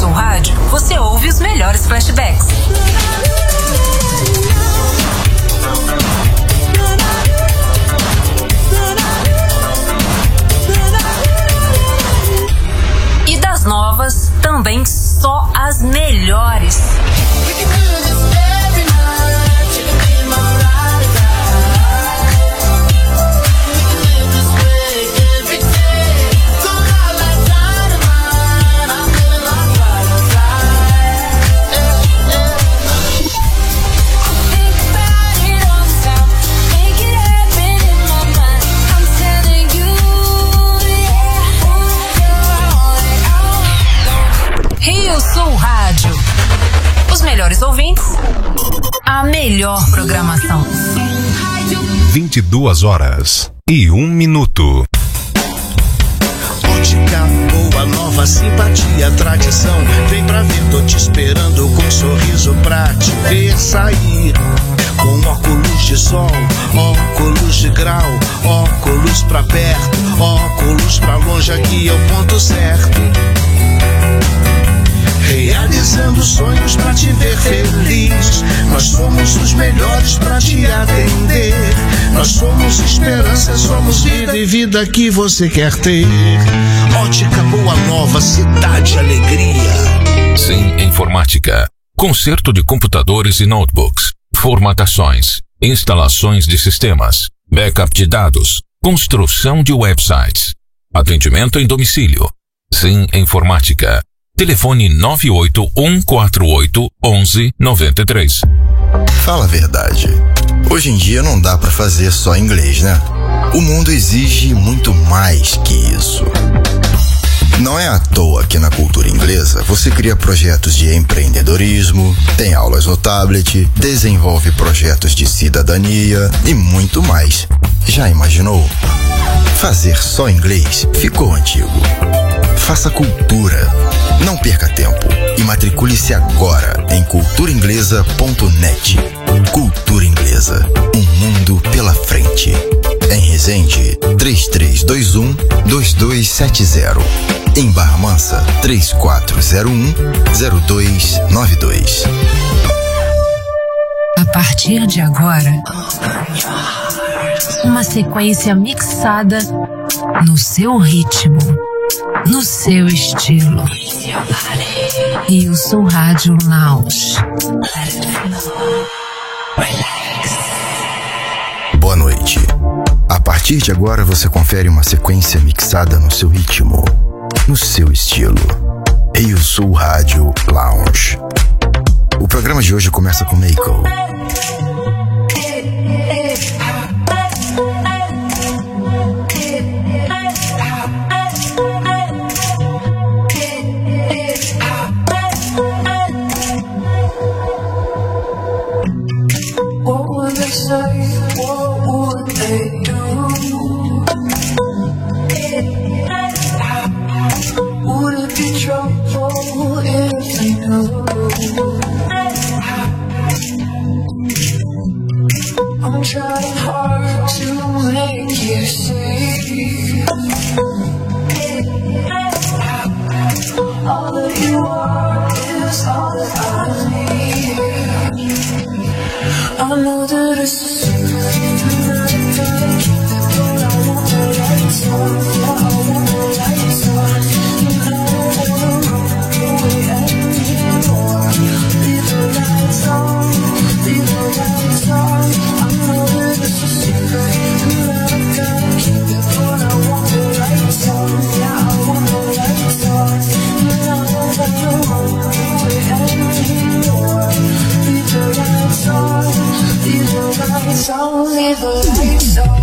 Sou Rádio, você ouve os melhores flashbacks. E das novas, também só as melhores. Eu Sou Rádio. Os melhores ouvintes, a melhor programação. 22h01. Ótica boa, nova simpatia, tradição. Vem pra ver, tô te esperando com um sorriso pra te ver sair. Com óculos de sol, óculos de grau, óculos pra perto, óculos pra longe, aqui é o ponto certo. Realizando sonhos pra te ver feliz. Nós somos os melhores pra te atender. Nós somos esperança, somos vida e vida que você quer ter. Ótica Boa Nova, cidade alegria. Sim Informática. Conserto de computadores e notebooks. Formatações. Instalações de sistemas. Backup de dados. Construção de websites. Atendimento em domicílio. Sim Informática. Telefone 981481193. Fala a verdade. Hoje em dia não dá pra fazer só inglês, né? O mundo exige muito mais que isso. Não é à toa que na cultura inglesa você cria projetos de empreendedorismo, tem aulas no tablet, desenvolve projetos de cidadania e muito mais. Já imaginou? Fazer só inglês ficou antigo. Faça cultura. Não perca tempo e matricule-se agora em culturainglesa.net. Cultura Inglesa, um mundo pela frente. Em Resende, 3321-2270. Em Barra Mansa, 3401-0292. A partir de agora, uma sequência mixada no seu ritmo, no seu estilo. Eu Sou Rádio Lounge. Boa noite. A partir de agora você confere uma sequência mixada no seu ritmo, no seu estilo. Eu Sou Rádio Lounge. O programa de hoje começa com Mako. I'm trying hard to make you see all that you are is all that I need. I know that it's a secret, but I want the lights on. I want the lights on. I don't wanna run away anymore. Leave the lights on. Leave the lights on. I know that it's a secret, and I gotta keep it, but I want the lights on. Yeah, I want the lights on. And I don't wanna run away anymore. Leave the lights on. Leave the lights on. Leave the lights on.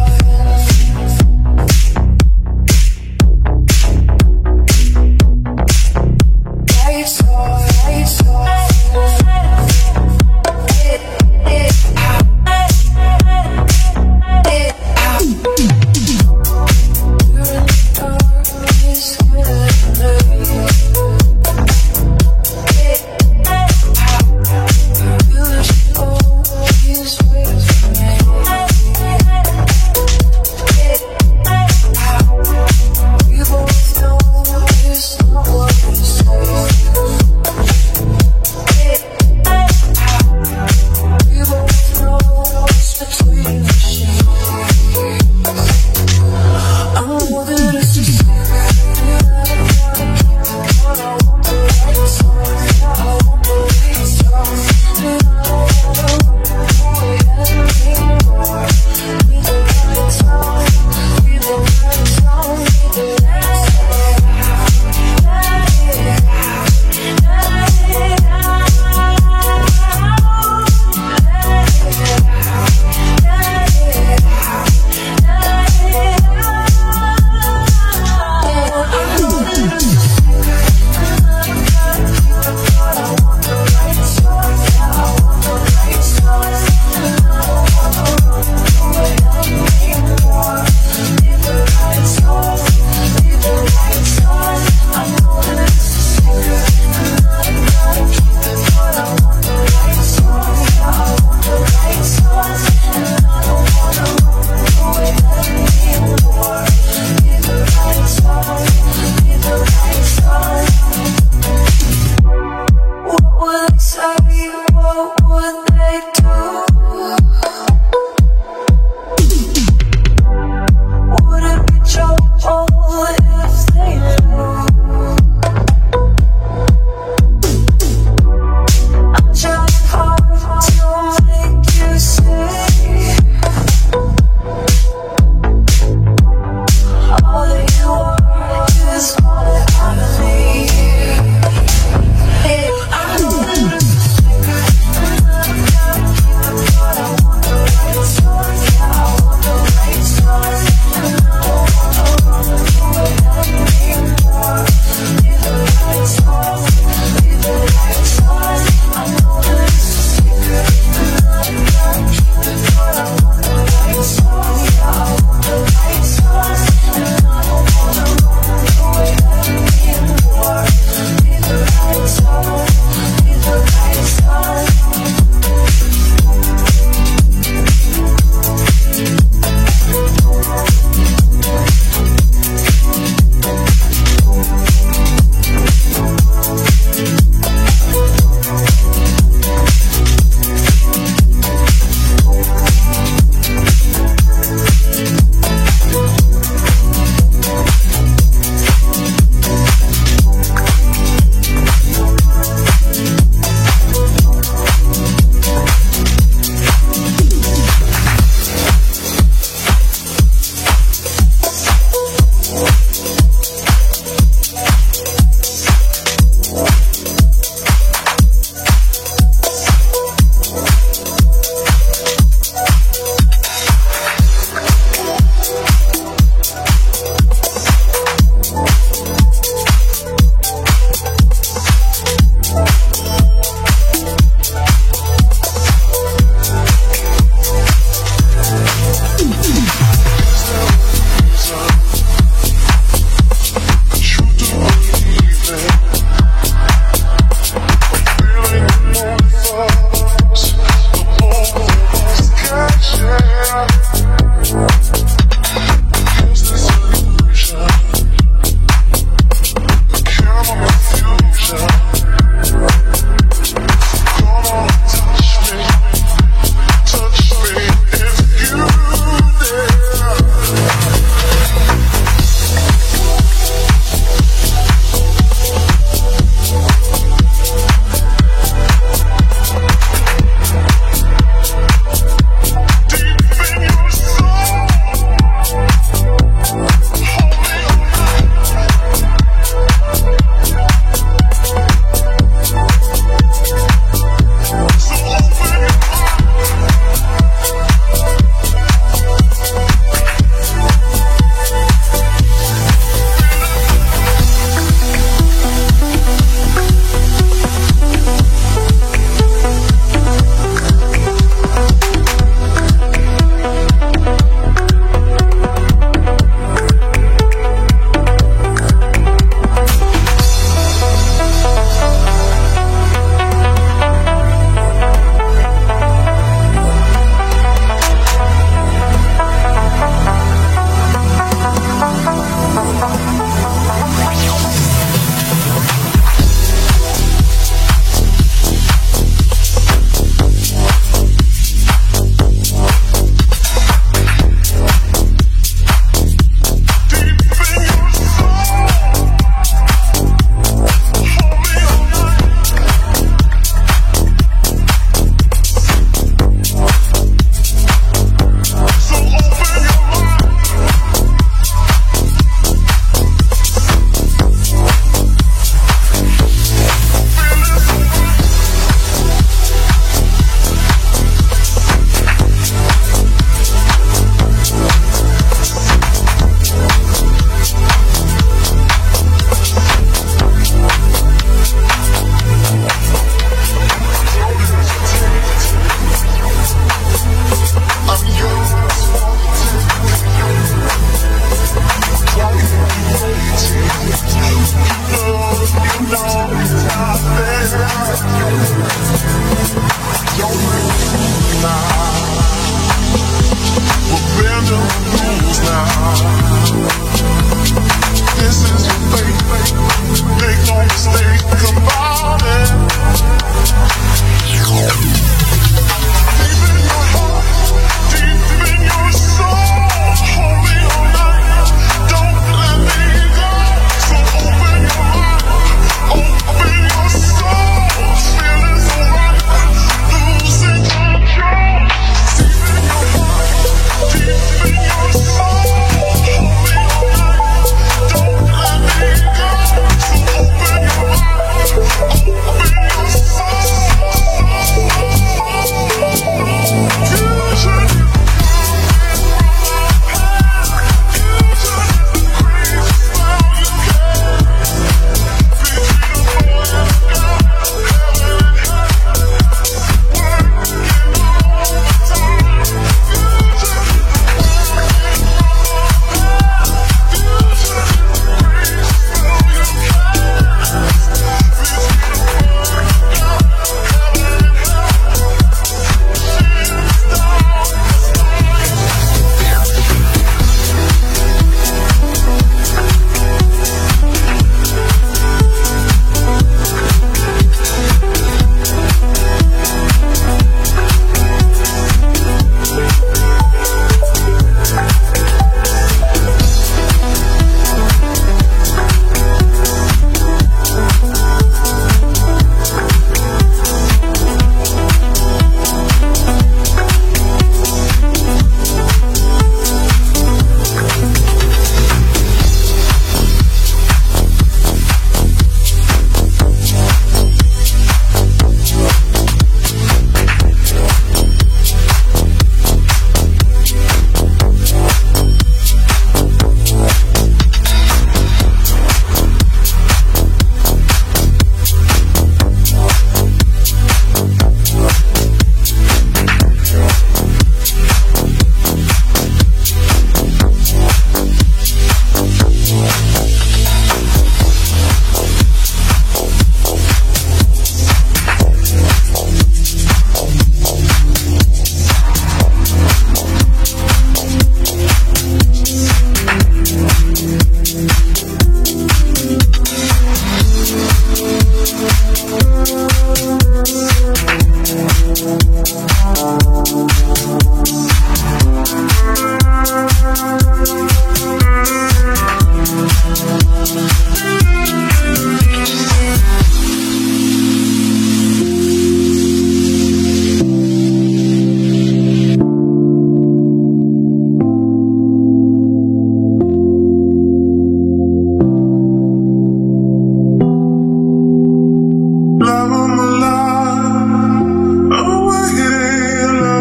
Love of my life, away,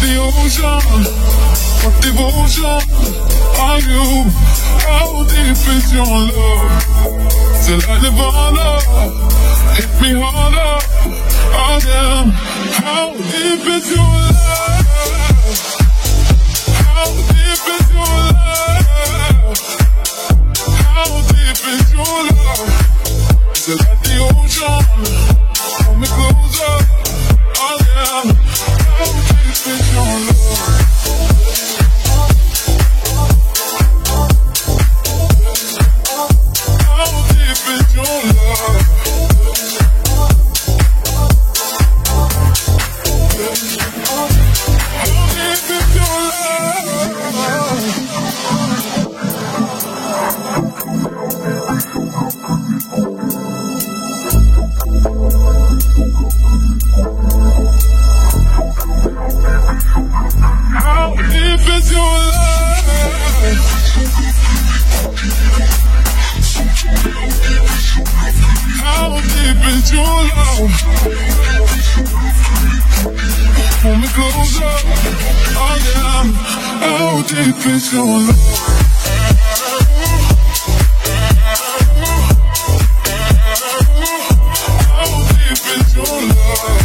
the ocean. What devotion are you? How deep is your love? Till I live on up, hit me harder. Oh damn, how deep is your love? How deep is your love? How deep is your love? Till at the ocean, pull me closer. Oh damn, how deep is your love? How deep is your love? How deep is your love? How deep is your love? Pull me closer. Oh yeah. How deep is your love? How deep is your love?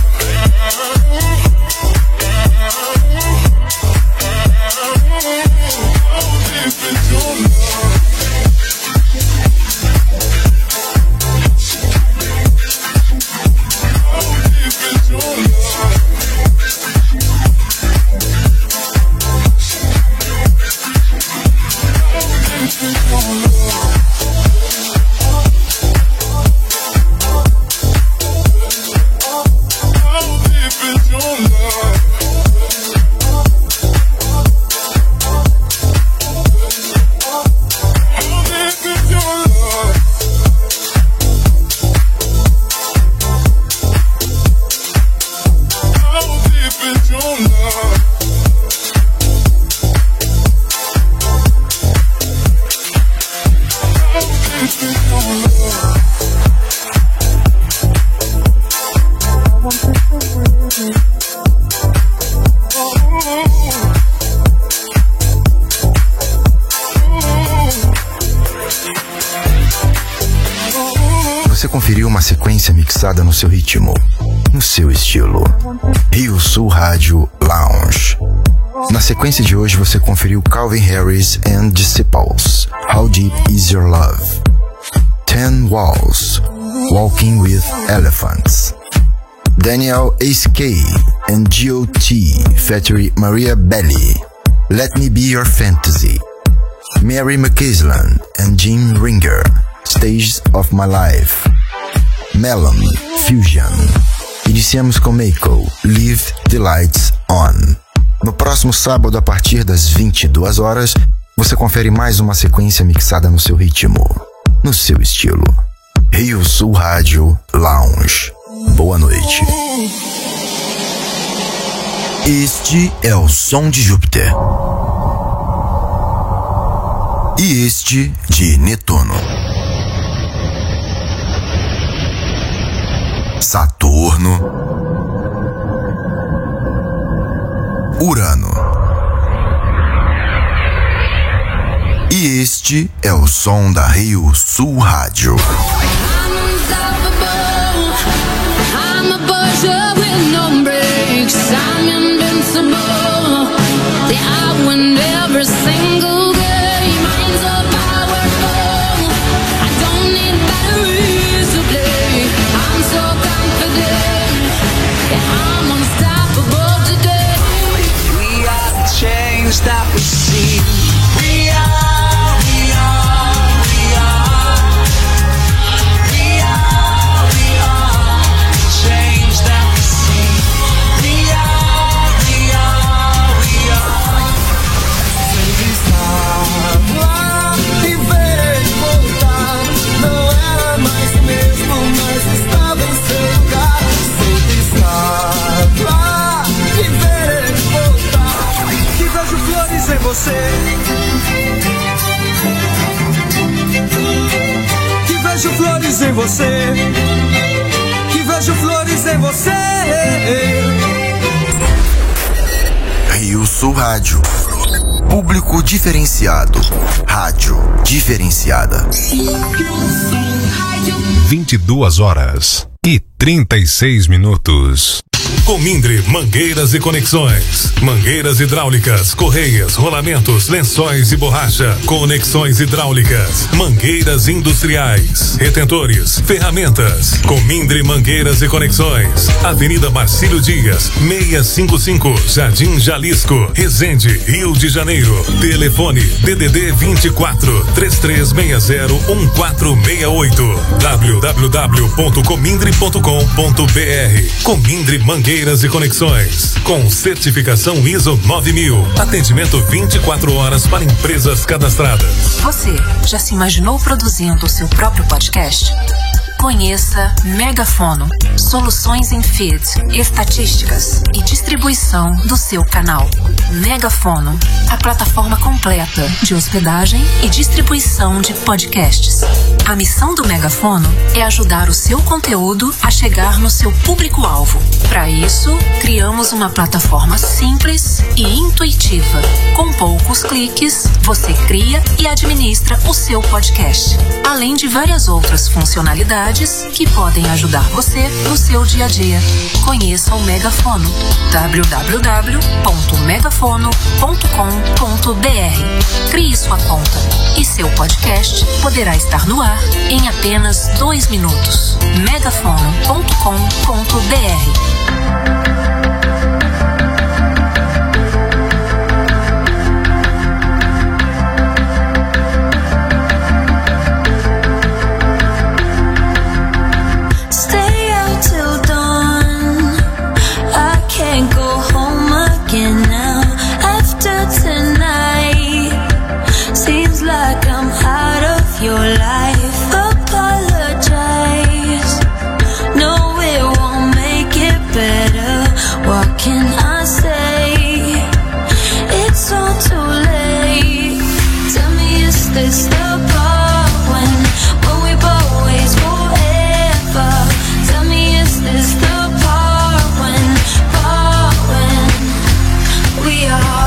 Você conferiu uma sequência mixada no seu ritmo, no seu estilo. Rio Sul Rádio Lounge. Na sequência de hoje você conferiu Calvin Harris and Disciples, How Deep Is Your Love? 10 Walls, Walking with Elephants. Daniel A.C.K. and G.O.T. featuring Maria Belli, Let Me Be Your Fantasy. Mary McCaslin and Jim Ringer, Stages of My Life. Melon, Fusion. Iniciamos com Mako, Leave the Lights On. No próximo sábado, a partir das 22 horas, você confere mais uma sequência mixada no seu ritmo, no seu estilo. Rio Sul Rádio Lounge. Boa noite. Este é o som de Júpiter. E este de Netuno. Saturno, Urano. E este é o som da Rio Sul Rádio. That we see. We are, we are, we are. We are, we are. Change that we see. We are, we are, we are. Sempre estava e veio voltar. Não era mais mesmo, mas estava em seu lugar. Sempre estava e veio voltar. Que vejo flores em você. Que vejo flores em você. Que vejo flores em você. Sul Rádio. Público diferenciado. Rádio diferenciada. 22h36. Comindre Mangueiras e Conexões. Mangueiras hidráulicas, correias, rolamentos, lençóis e borracha. Conexões hidráulicas. Mangueiras industriais. Retentores. Ferramentas. Comindre Mangueiras e Conexões. Avenida Marcílio Dias, 655, Jardim Jalisco, Resende, Rio de Janeiro. Telefone DDD 24 3360 1468. www.comindre.com.br. Comindre Mangueiras e Conexões, com certificação ISO 9000. Atendimento 24 horas para empresas cadastradas. Você já se imaginou produzindo o seu próprio podcast? Conheça Megafono, soluções em feed, estatísticas e distribuição do seu canal. Megafono, a plataforma completa de hospedagem e distribuição de podcasts. A missão do Megafono é ajudar o seu conteúdo a chegar no seu público-alvo. Para isso, criamos uma plataforma simples e intuitiva. Com poucos cliques, você cria e administra o seu podcast, além de várias outras funcionalidades que podem ajudar você no seu dia a dia. Conheça o Megafono. www.megafono.com.br. Crie sua conta e seu podcast poderá estar no ar em apenas 2 minutos. megafono.com.br. Your life, apologize. No, it won't make it better. What can I say? It's all too late. Tell me, is this the part when we always forever? Tell me, is this the part when we are?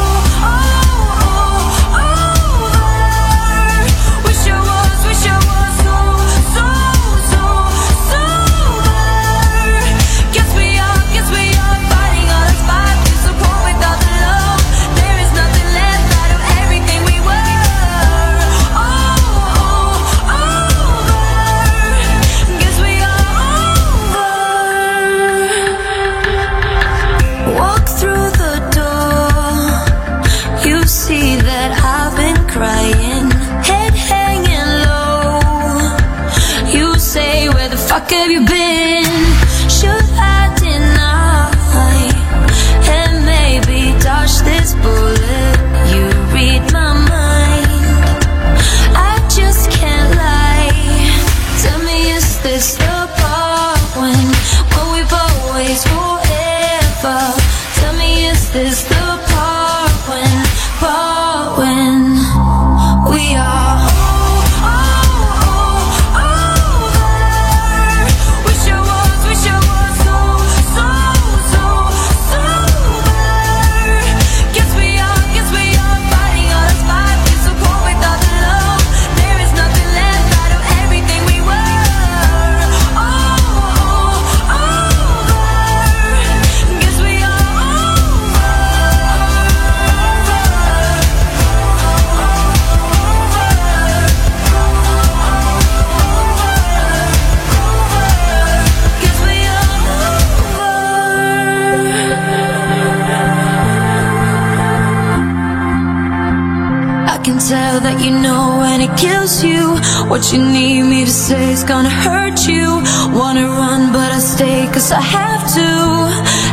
Fuck have you been? Should I deny and maybe dodge this bullet? You read my mind, I just can't lie. Tell me, is this the part when we've always forever? Tell me, is this the part when we are? Tell that you know when it kills you. What you need me to say is gonna hurt you. Wanna run but I stay cause I have to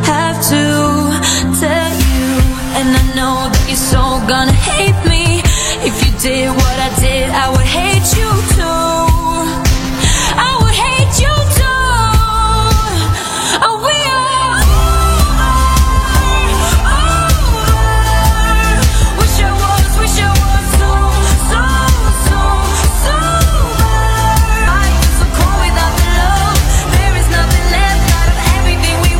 tell you. And I know that you're so gonna hate me. If you did what I did, I would hate you too. I would hate you too. Oh, we are. Everything we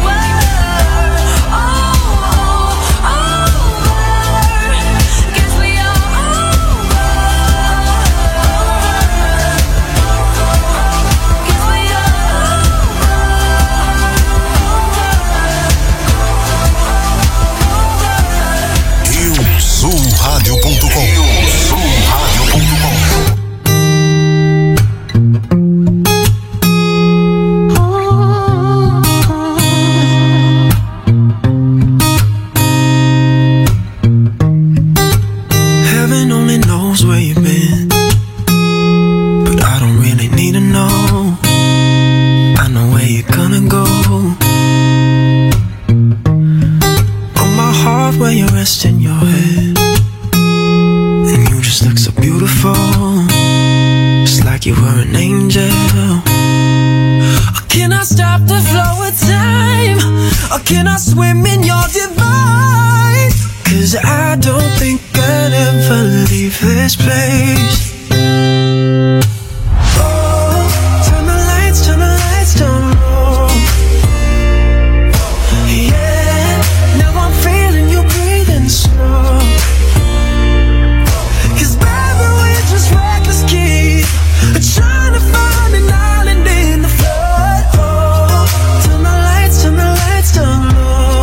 can I swim in your divine? 'Cause I don't think I'd ever leave this place. Turn the lights down low. Yeah, now I'm feeling you breathing slow. 'Cause baby, we're just reckless kids trying to find an island in the flood. Turn the lights down low.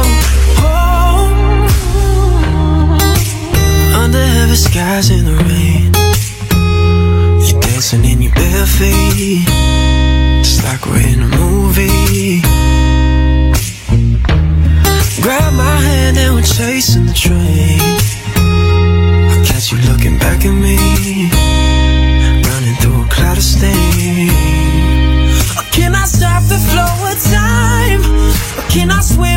Under heavy skies in the rain, you're dancing in your bare feet, just like we're in a movie. Grab my hand and we're chasing the train. I catch you looking back at me, running through a cloud of steam. Can I stop the flow of time? Or can I swim